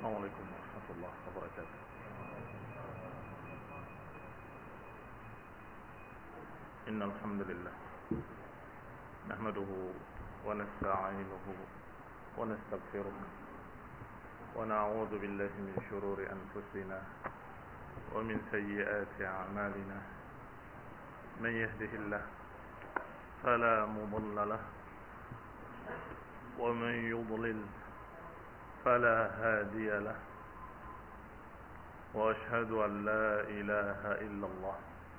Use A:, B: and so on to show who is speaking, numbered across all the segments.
A: السلام عليكم ورحمة الله وبركاته. إن الحمد لله نحمده ونستعينه ونستغفره ونعوذ بالله من شرور أنفسنا ومن سيئات أعمالنا. من يهده الله فلا مضل له ومن يضلل فلا هادي له، وأشهد أن لا إله إلا الله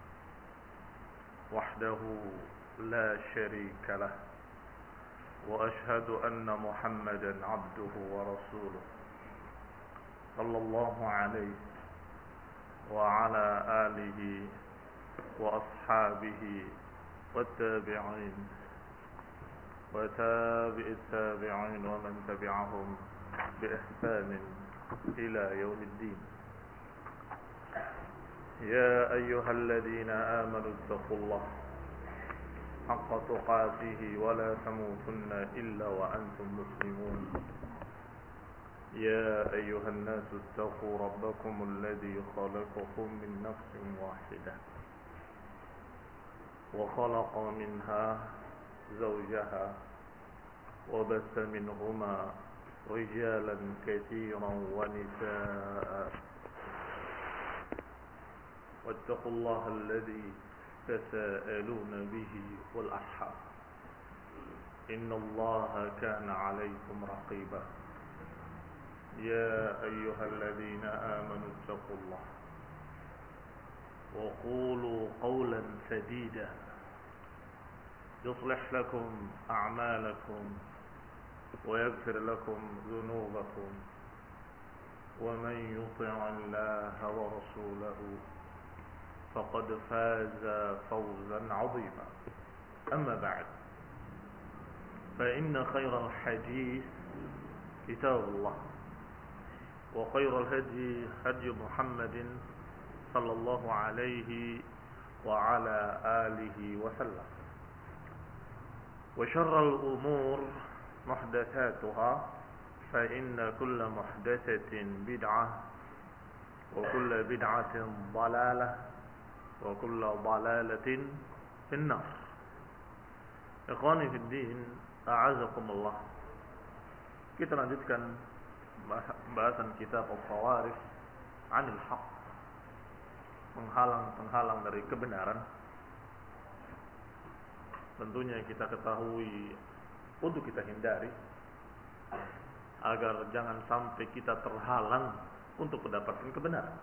A: وحده لا شريك له، وأشهد أن محمدا عبده ورسوله صلى الله عليه وعلى آله وأصحابه والتابعين وتابع التابعين ومن تبعهم بإحسان إلى يوم الدين. يا أيها الذين آمنوا اتقوا الله حق تقاته ولا تموتن إلا وأنتم مسلمون. يا أيها الناس اتقوا ربكم الذي خلقكم من نفس واحدة وخلق منها زوجها وبث منهما رجالا كثيرا ونساء، واتقوا الله الذي تساءلون به والأرحام إن الله كان عليكم رقيبا. يا أيها الذين آمنوا اتقوا الله وقولوا قولا سديدا يصلح لكم أعمالكم ويغفر لكم ذنوبكم، ومن يطع الله ورسوله فقد فاز فوزا عظيما. أما بعد، فإن خير الحديث كتاب الله، وخير الهدي هدي محمد صلى الله عليه وعلى آله وسلم، وشر الأمور محدثاتها، فإن كل محدثة بدعة وكل بدعة ضلالة وكل ضلالة في النار. Ikhwani fi din, a'azakumullah. Kita lanjutkan pembahasan kitab Al-Khawarij 'anil Haqq, penghalang dari kebenaran. Tentunya kita ketahui untuk kita hindari agar jangan sampai kita terhalang untuk mendapatkan kebenaran.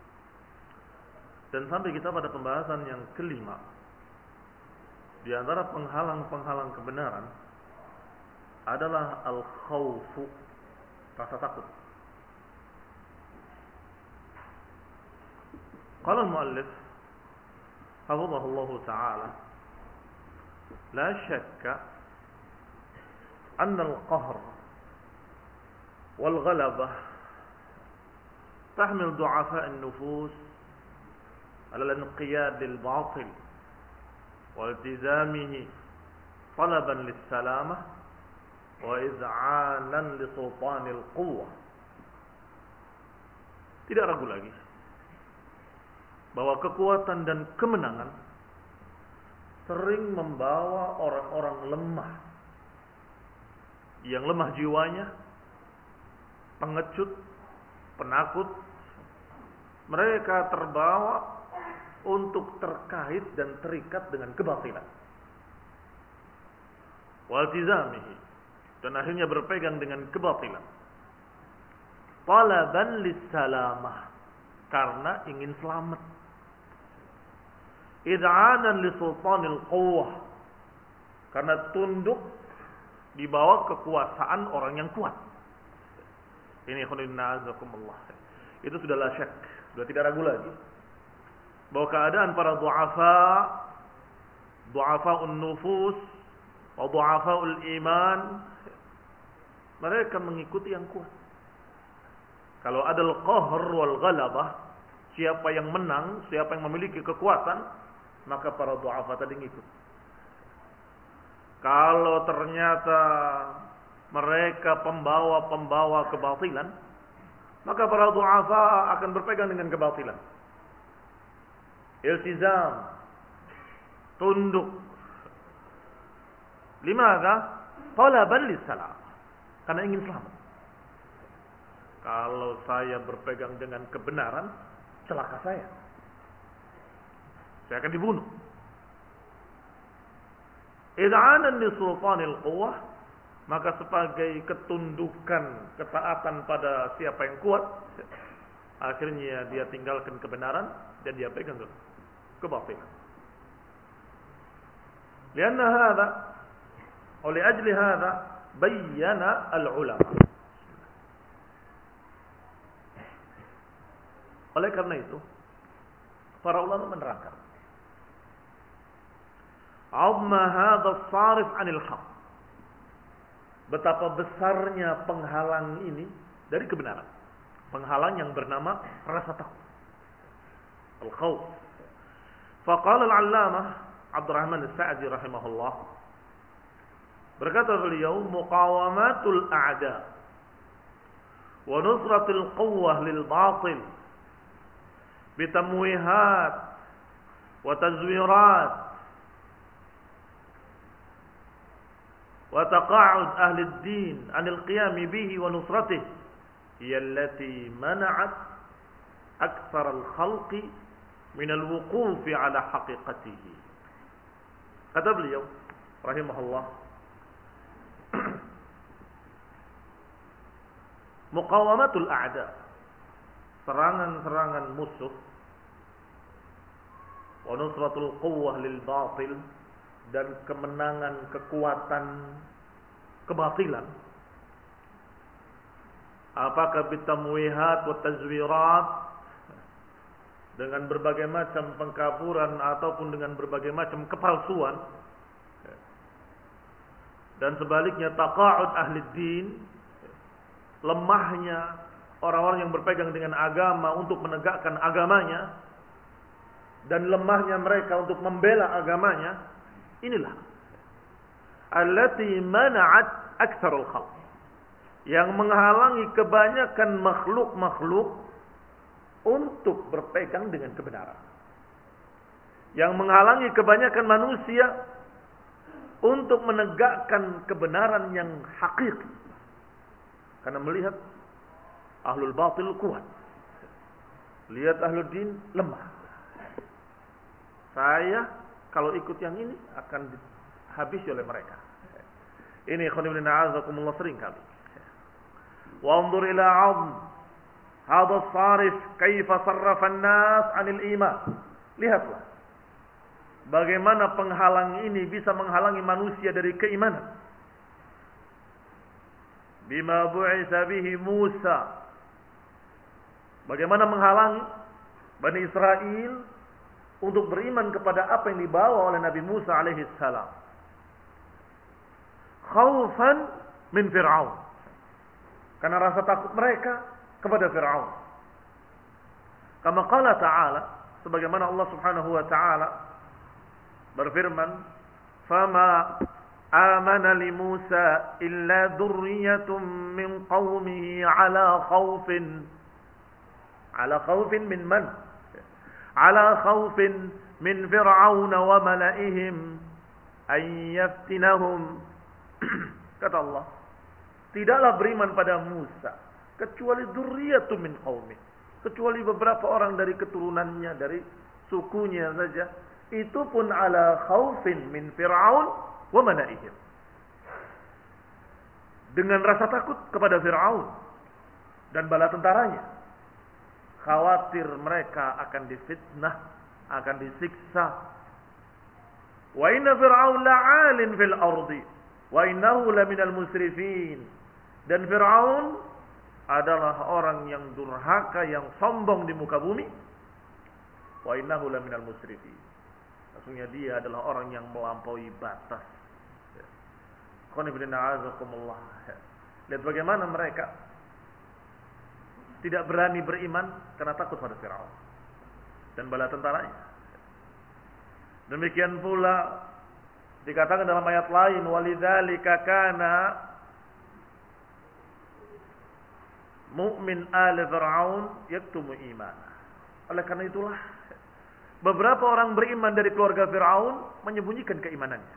A: Dan sampai kita pada pembahasan yang kelima. Di antara penghalang-penghalang kebenaran adalah al-khawfu, rasa takut. Qala al-muallif hafizahullahu ta'ala, la syakka أن القهر والغلبة تحمل ضعفاء النفوس على الانقياد للباطل والتزامه طلبا للسلامة وإذعانا لسلطان القوة. Tidak ragu lagi bahwa kekuatan dan kemenangan sering membawa orang-orang lemah, yang lemah jiwanya, pengecut, penakut. Mereka terbawa untuk terkait dan terikat dengan kebatilan, waltizamihi, dan akhirnya berpegang dengan kebatilan, talaban lissalamah, karena ingin selamat, id'anan lisultanil quwwah, karena tunduk di bawah kekuasaan orang yang kuat. Ini khoninazakumullah. Itu sudah la syak, sudah tidak ragu lagi bahwa keadaan para du'afa'un nufus wa du'afa'ul iman, mereka mengikuti yang kuat. Kalau ada al-qahr wal ghalabah, siapa yang menang, siapa yang memiliki kekuatan, maka para du'afa tadi ngikut. Kalau ternyata mereka pembawa-pembawa kebatilan, maka para du'afa akan berpegang dengan kebatilan. Iltizam, tunduk. Limadha? Talaban lis-salam. Karena ingin selamat. Kalau saya berpegang dengan kebenaran, celaka saya. Saya akan dibunuh. Id'anan li sultanil quwwah, maka sebagai ketundukan, ketaatan pada siapa yang kuat, akhirnya dia tinggalkan kebenaran dan dia pegang kebatilan. Lianna hadha, oleh ajli hadha, bayyana al-ulama. Oleh karena itu, para ulama menerangkan, "Azma hadha as-sarif 'anil haqq." Betapa besarnya penghalang ini dari kebenaran. Penghalang yang bernama rasa takut. Al-khawf. Faqala al-'allamah Abdurrahman As-Sa'di rahimahullah, berkata beliau, "Muqawamatul a'da wa nusratul quwwah lil batil bitamwihat wa tazwirat wa taqa'ud ahli ad-din 'anil qiyam bihi wa nusratihi hiya allati mana'at aktsar al-khalqi min al-wuquf 'ala haqiqatihi." Kata beliau rahimahullah, muqawamatul a'da, serangan-serangan musuh, wa nusratul quwwah lil batil, dan kemenangan kekuatan kebatilan, apakah bitamwihat wa tazwirat, dengan berbagai macam pengkaburan ataupun dengan berbagai macam kepalsuan, dan sebaliknya taqa'ud ahli din, lemahnya orang-orang yang berpegang dengan agama untuk menegakkan agamanya dan lemahnya mereka untuk membela agamanya. Inilah allati mana'at aktsarul khalq, yang menghalangi kebanyakan makhluk-makhluk untuk berpegang dengan kebenaran, yang menghalangi kebanyakan manusia untuk menegakkan kebenaran yang hakiki, karena melihat ahlul batil kuat, lihat ahlul din lemah. Saya kalau ikut yang ini akan dihabisi oleh mereka. Ini khonibun a'azakumullah sering kali. Wa anzur ila 'azm hadha as-sarif kaifa sarrafa an-nas 'anil iman. Lihatlah bagaimana penghalang ini bisa menghalangi manusia dari keimanan. Bima bu'itsa bihi Musa, bagaimana menghalangi Bani Israel untuk beriman kepada apa yang dibawa oleh Nabi Musa alaihi salam. Khaufan min Fir'aun, karena rasa takut mereka kepada Fir'aun. Kama qala ta'ala, sebagaimana Allah Subhanahu wa ta'ala berfirman, "Fama amana li Musa illa dzurriyyatun min qaumihi ala khaufin min man? Ala khaufin min Fir'aun wa mala'ihim an yaftinahum." Kata Allah, tidaklah beriman pada Musa kecuali dzurriyyatun min qaumi, kecuali beberapa orang dari keturunannya, dari sukunya saja. Itu pun ala khaufin min Fir'aun wa mala'ihim, dengan rasa takut kepada Fir'aun dan bala tentaranya. Khawatir mereka akan difitnah, akan disiksa. Wa inna Fir'aun la'alin fil ardi wa innahu laminal musrifin. Dan Fir'aun adalah orang yang durhaka, yang sombong di muka bumi. Wa innahu laminal musrifin, maksudnya dia adalah orang yang melampaui batas. Lihat bagaimana mereka tidak berani beriman karena takut pada Fir'aun dan bala tentaranya. Demikian pula dikatakan dalam ayat lain, walidzalika kana mu'min ali Fir'aun yaktumu iman. Oleh karena itulah beberapa orang beriman dari keluarga Fir'aun menyembunyikan keimanannya.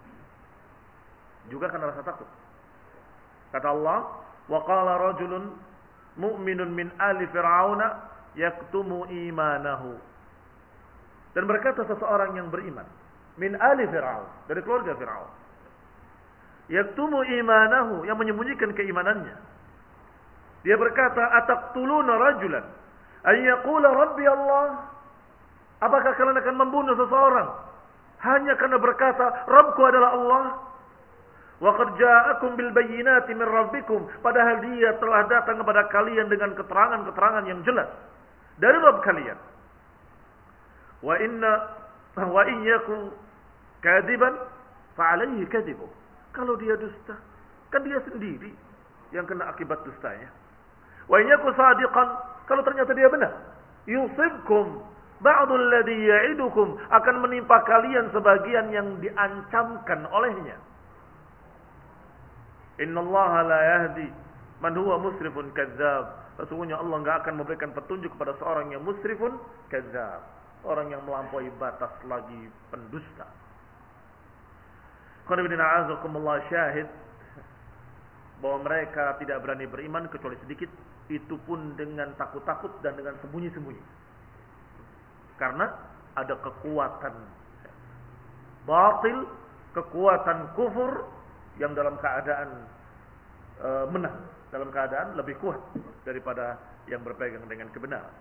A: Juga karena rasa takut. Kata Allah, wa qala rajulun mu'minun min ali Fir'auna yaktumu imanahu. Dan berkata seseorang yang beriman min ali Fir'aun, dari keluarga Fir'aun, yaktumu imanahu, yang menyembunyikan keimanannya. Dia berkata, ataqtuluna rajulan an yaqula rabbi Allah. Apakah kalian akan membunuh seseorang hanya karena berkata Rabbku adalah Allah? Wa qad ja'akum bil bayyinati min rabbikum, padahal dia telah datang kepada kalian dengan keterangan-keterangan yang jelas dari Rabb kalian. Wa in yaku kadiban fa alayhi kadibu. Kalau dia dusta, kan dia sendiri yang kena akibat dustanya. Wa in yaku sadiqan, kalau ternyata dia benar, yusibkum ba'dul ladzi ya'idukum, akan menimpa kalian sebagian yang diancamkan olehnya. Innallaha la yahdi man huwa musrifun kadzdzab. Sesungguhnya Allah enggak akan memberikan petunjuk kepada seorang yang musrifun kadzdzab, orang yang melampaui batas lagi pendusta. Qul inna a'udzukumullah, syahid bahwa mereka tidak berani beriman kecuali sedikit, itu pun dengan takut-takut dan dengan sembunyi-sembunyi. Karena ada kekuatan batil, kekuatan kufur yang dalam keadaan menang, dalam keadaan lebih kuat daripada yang berpegang dengan kebenaran.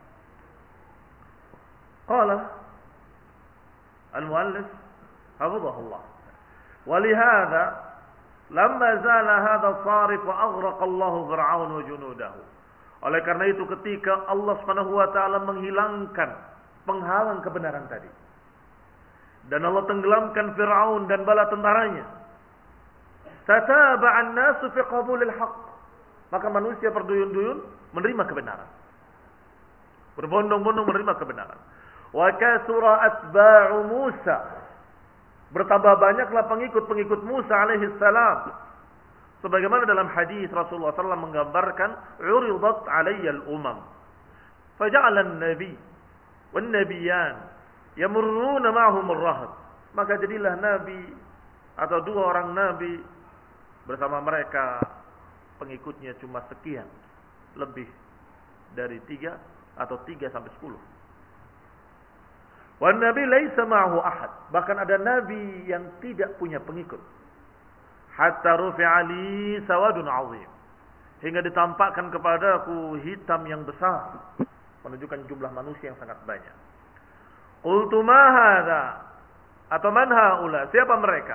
A: Qala al-muallif hafizahullah, walihada lamma zala hadha sarif wa aghraqa Allah Fir'aun wa junudahu. Oleh karena itu ketika Allah Subhanahu wa taala menghilangkan penghalang kebenaran tadi, dan Allah tenggelamkan Fir'aun dan bala tentaranya, tataba'an nasu fi qabulil haqq, maka manusia berduyun-duyun menerima kebenaran, berbondong-bondong menerima kebenaran. Wa kasura atba'u Musa, bertambah banyaklah pengikut-pengikut Musa alaihi salam, sebagaimana dalam hadis Rasulullah SAW menggambarkan, uridat alayyal umam faja'ala an-nabi wan nabiyyan yamurruna ma'hum ar-rahd, maka jadilah nabi atau dua orang nabi, bersama mereka pengikutnya cuma sekian, lebih dari 3 atau 3 sampai 10. Wan nabi laisa ma'ahu ahad, bahkan ada nabi yang tidak punya pengikut. Hatta rufi'a li sawadun 'azim, hingga ditampakkan kepadaku hitam yang besar, menunjukkan jumlah manusia yang sangat banyak. Qultu ma hadza, atau man haula, siapa mereka?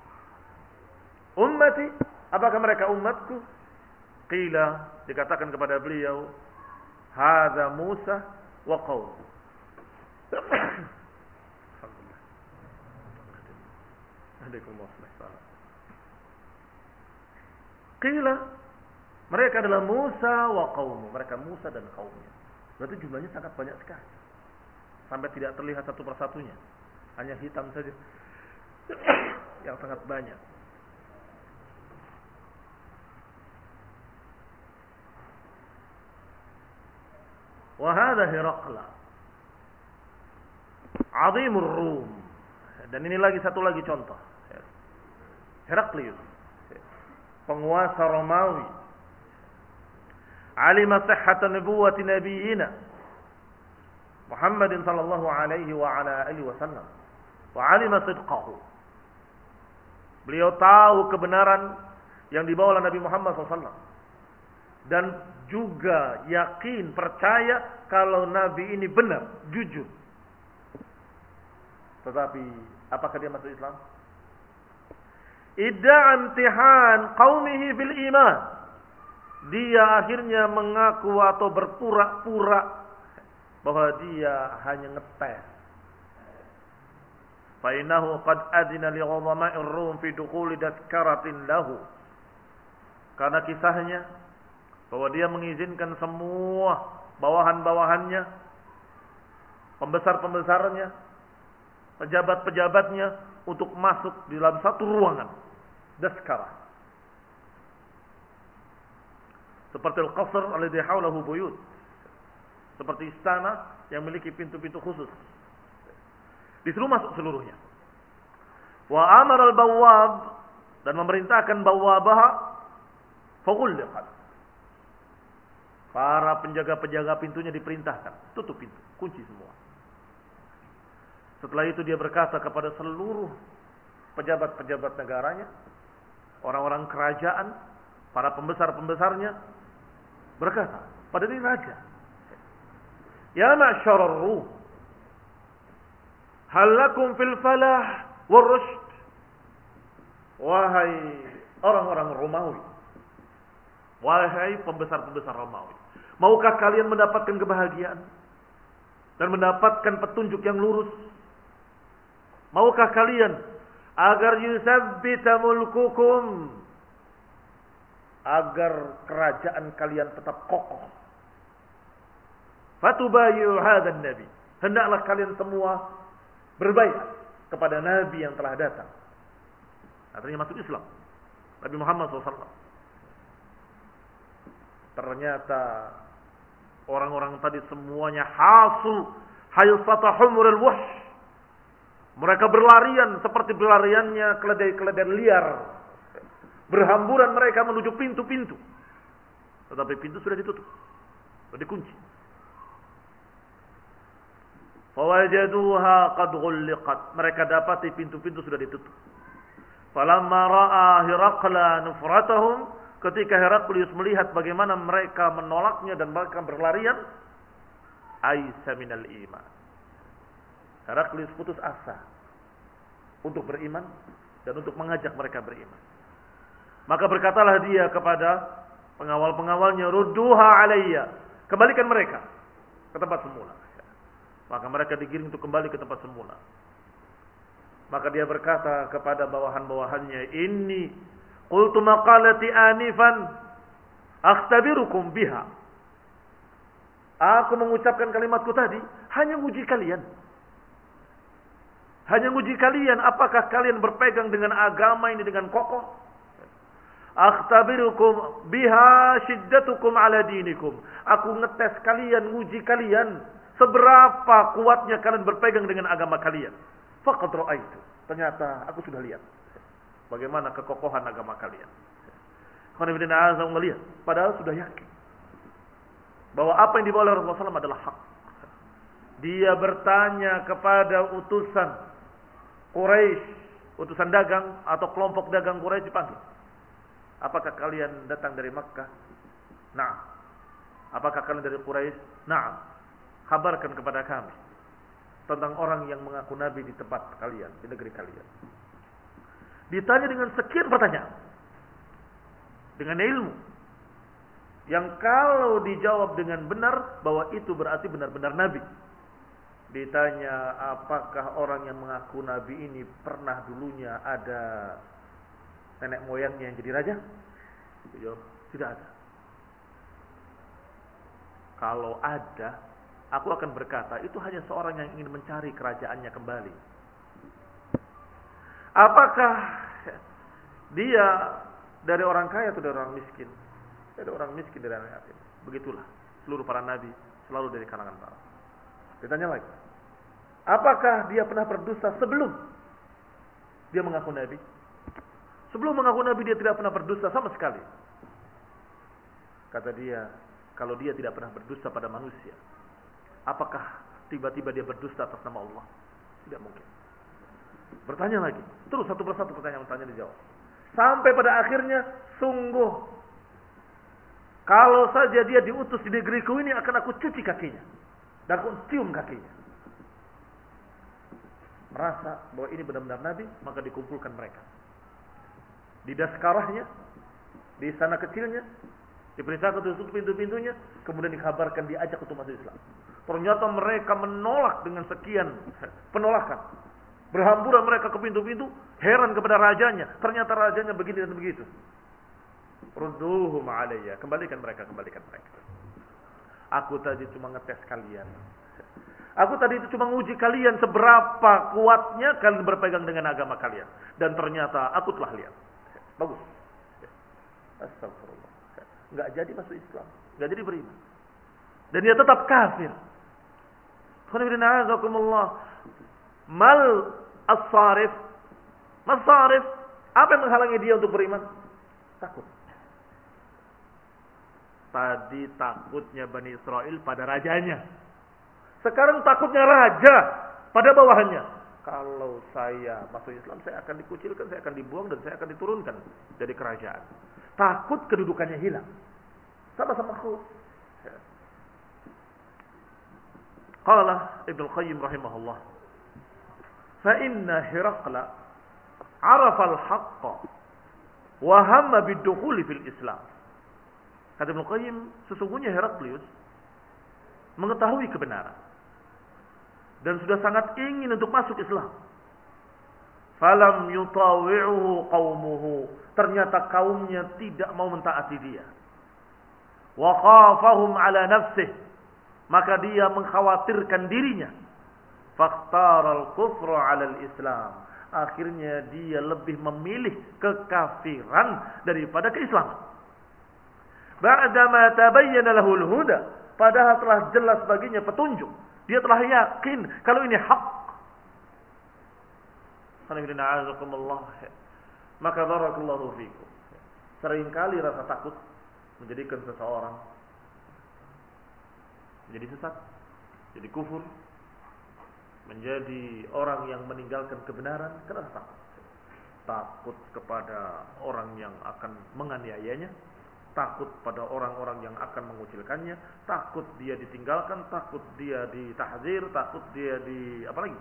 A: Ummati, apakah mereka umatku? Qila, dikatakan kepada beliau, hadza Musa wa qaum. Alhamdulillah. Qila, mereka adalah Musa wa qaum, mereka Musa dan kaumnya. Berarti jumlahnya sangat banyak sekali, sampai tidak terlihat satu persatunya, hanya hitam saja yang sangat banyak. Wa hadha Hiraqla, azimur Rum. Dan ini satu lagi contoh. Heraklius, penguasa Romawi, alima sihhatan nubuwwati nabiyina Muhammadin sallallahu alaihi wa ala alihi wasallam, wa alima sidqahu. Beliau tahu kebenaran yang dibawa oleh Nabi Muhammad SAW, dan juga yakin, percaya kalau Nabi ini benar, jujur. Tetapi apakah dia masuk Islam? Idda'a imtihan qaumihi bil iman, dia akhirnya mengaku atau berpura-pura bahwa dia hanya ngetes. Fa innahu qad adina li ulama'ir Rum fi dukhuli tadhkaratin lahu, karena kisahnya bahwa dia mengizinkan semua bawahan-bawahannya, pembesar-pembesarnya, pejabat-pejabatnya untuk masuk di dalam satu ruangan, daskara. Seperti al-qasr alladhi haulahu buyut. Seperti istana yang memiliki pintu-pintu khusus. Disuruh masuk seluruhnya. Wa amara al-bawwab, dan memerintahkan bawwabaha faghulqat. Para penjaga-penjaga pintunya diperintahkan, tutup pintu, kunci semua. Setelah itu dia berkata kepada seluruh pejabat-pejabat negaranya, orang-orang kerajaan, para pembesar-pembesarnya, berkata pada diri raja, ya ma'syarar Rum, hal lakum fil falah wal rushd. Wahai orang-orang Romawi, wahai pembesar-pembesar Romawi, maukah kalian mendapatkan kebahagiaan dan mendapatkan petunjuk yang lurus? Maukah kalian agar yusabbita mulkukum, agar kerajaan kalian tetap kokoh? Fatubayu hadzal nabi, hendaklah kalian semua berbaiat kepada nabi yang telah datang. Artinya masuk Islam, Nabi Muhammad SAW. Ternyata orang-orang tadi semuanya hasul haysata humurul wuhsh. Mereka berlarian seperti berlariannya keledai-keledai liar. Berhamburan mereka menuju pintu-pintu. Tetapi pintu sudah ditutup, sudah dikunci. Fawajaduha qad ghulliqat. Mereka dapati pintu-pintu sudah ditutup. Falamma ra'a Hiraqla nufratahum, ketika Heraklius melihat bagaimana mereka menolaknya dan mereka berlarian, aisa minal iman. Heraklius putus asa untuk beriman dan untuk mengajak mereka beriman. Maka berkatalah dia kepada pengawal-pengawalnya, rudduha alayya, kembalikan mereka ke tempat semula. Maka mereka digiring untuk kembali ke tempat semula. Maka dia berkata kepada bawahan-bawahannya, inni qultu maqalati anifan akhtabirukum biha. Aku mengucapkan kalimatku tadi hanya uji kalian. Hanya uji kalian, apakah kalian berpegang dengan agama ini dengan kokoh? Akhtabirukum biha shiddatukum ala dinikum. Aku ngetes kalian, uji kalian, seberapa kuatnya kalian berpegang dengan agama kalian. Faqad ra'aitu. Ternyata aku sudah lihat bagaimana kekokohan agama kalian. Khonibidin azam melihat, padahal sudah yakin bahwa apa yang dibawa oleh Rasulullah SAW adalah hak. Dia bertanya kepada utusan Quraisy, utusan dagang atau kelompok dagang Quraisy dipanggil. Apakah kalian datang dari Makkah? Na'am. Apakah kalian dari Quraisy? Na'am. Kabarkan kepada kami tentang orang yang mengaku nabi di tempat kalian, di negeri kalian. Ditanya dengan sekian pertanyaan, dengan ilmu yang kalau dijawab dengan benar, bahwa itu berarti benar-benar nabi. Ditanya, apakah orang yang mengaku nabi ini pernah dulunya ada nenek moyangnya yang jadi raja? Dijawab, tidak ada. Kalau ada, aku akan berkata, itu hanya seorang yang ingin mencari kerajaannya kembali. Apakah dia dari orang kaya atau dari orang miskin? Dari orang miskin, dari orang yatim. Begitulah seluruh para nabi, selalu dari kalangan bawah. Ditanya lagi, apakah dia pernah berdusta sebelum dia mengaku nabi? Sebelum mengaku nabi dia tidak pernah berdusta sama sekali. Kata dia, kalau dia tidak pernah berdusta pada manusia, apakah tiba-tiba dia berdusta atas nama Allah? Tidak mungkin. Bertanya lagi, terus satu persatu pertanyaan dijawab. Sampai pada akhirnya, sungguh kalau saja dia diutus di negeriku ini, akan aku cuci kakinya dan aku cium kakinya. Merasa bahwa ini benar-benar nabi, maka dikumpulkan mereka di daskarahnya, di istana kecilnya, diperintahkan untuk tutup pintu-pintunya, kemudian dikabarkan diajak untuk masuk Islam. Ternyata mereka menolak dengan sekian penolakan. Berhamburan mereka ke pintu-pintu, heran kepada rajanya. Ternyata rajanya begini dan begitu. Rudduhum alayya, kembalikan mereka. Aku tadi cuma ngetes kalian. Aku tadi itu cuma nguji kalian seberapa kuatnya kalian berpegang dengan agama kalian. Dan ternyata aku telah lihat. Bagus. Astagfirullah. nggak jadi masuk Islam, nggak jadi beriman, dan dia tetap kafir. Mal as-sarif, mas-sarif, apa yang menghalangi dia untuk beriman? Takut. Tadi takutnya Bani Israel pada rajanya. Sekarang takutnya raja pada bawahannya. Kalau saya masuk Islam, saya akan dikucilkan, saya akan dibuang, dan saya akan diturunkan dari kerajaan. Takut kedudukannya hilang. Sama-sama khauf. Qala Ibnu Qayyim rahimahullah, fa inna Hiraqla arafa al-haqqa wa hamma bid-dukhuli fil Islam. Kata Ibnu Qayyim, sesungguhnya Heraklius mengetahui kebenaran dan sudah sangat ingin untuk masuk Islam. Falam yutawi'uhu qaumuhu, ternyata kaumnya tidak mau mentaati dia. Wa khafahum ala nafsihi, maka dia mengkhawatirkan dirinya. Fakhtara al-kufra 'ala al-Islam, akhirnya dia lebih memilih kekafiran daripada keislaman. Ba'dama tabayyana lahul huda, padahal telah jelas baginya petunjuk. Dia telah yakin kalau ini hak. Maka barakallahu fikum. Seringkali rasa takut menjadikan seseorang menjadi sesat, jadi kufur, menjadi orang yang meninggalkan kebenaran karena takut. Takut kepada orang yang akan menganiayanya, takut pada orang-orang yang akan mengucilkannya, takut dia ditinggalkan, takut dia ditahzir, takut dia di apa lagi?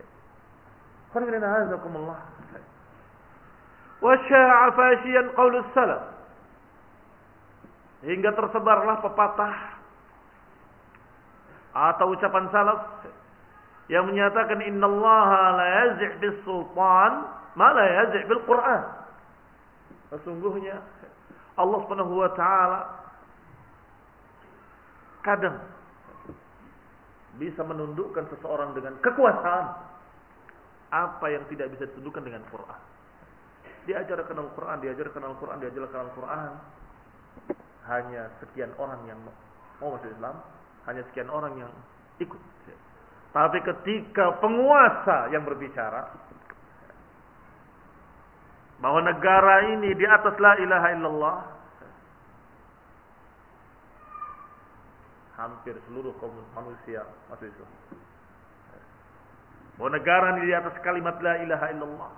A: Wa sya'a fashiyan qaulus salaf, hingga tersebarlah pepatah atau ucapan salaf yang menyatakan innallaha la yaz'i' bis sultan ma la yaz'i' bil Qur'an. Sesungguhnya Allah Subhanahu wa taala kadang bisa menundukkan seseorang dengan kekuasaan apa yang tidak bisa ditundukkan dengan Quran. Diajarkan Al-Quran, diajarkan Al-Quran. Hanya sekian orang yang mau masuk Islam, hanya sekian orang yang ikut. Tapi ketika penguasa yang berbicara bahwa negara ini di atas la ilaha illallah, hampir seluruh kaum manusia masuk Islam. Bahwa negara ini di atas kalimat la ilaha illallah.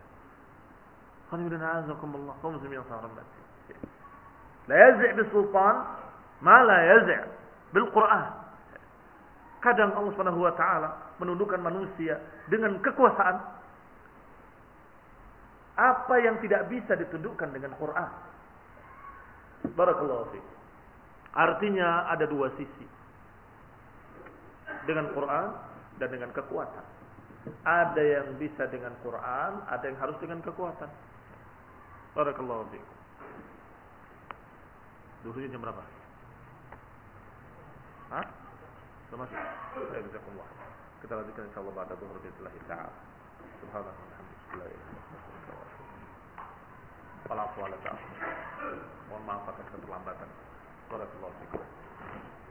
A: Kaum muslimin yang sangat hormat. La yazi' bis sultan ma la yazi' bil Quran. Kadang Allah Subhanahu wa taala menundukkan manusia dengan kekuasaan apa yang tidak bisa ditundukkan dengan Quran. Barakallahu fiik. Artinya ada dua sisi. Dengan Quran dan dengan kekuatan. Ada yang bisa dengan Quran, ada yang harus dengan kekuatan. Barakallahu fiik. Duhurnya jam berapa? Hah? Sudah masuk? Baik, jazakumullah. Kita lanjutkan insyaallah ba'da dhuhur billahi ta'ala. Subhanallah walhamdulillah. Wala hawla wala quwwata. Mohon maaf atas keterlambatan. Barakallahu fiik.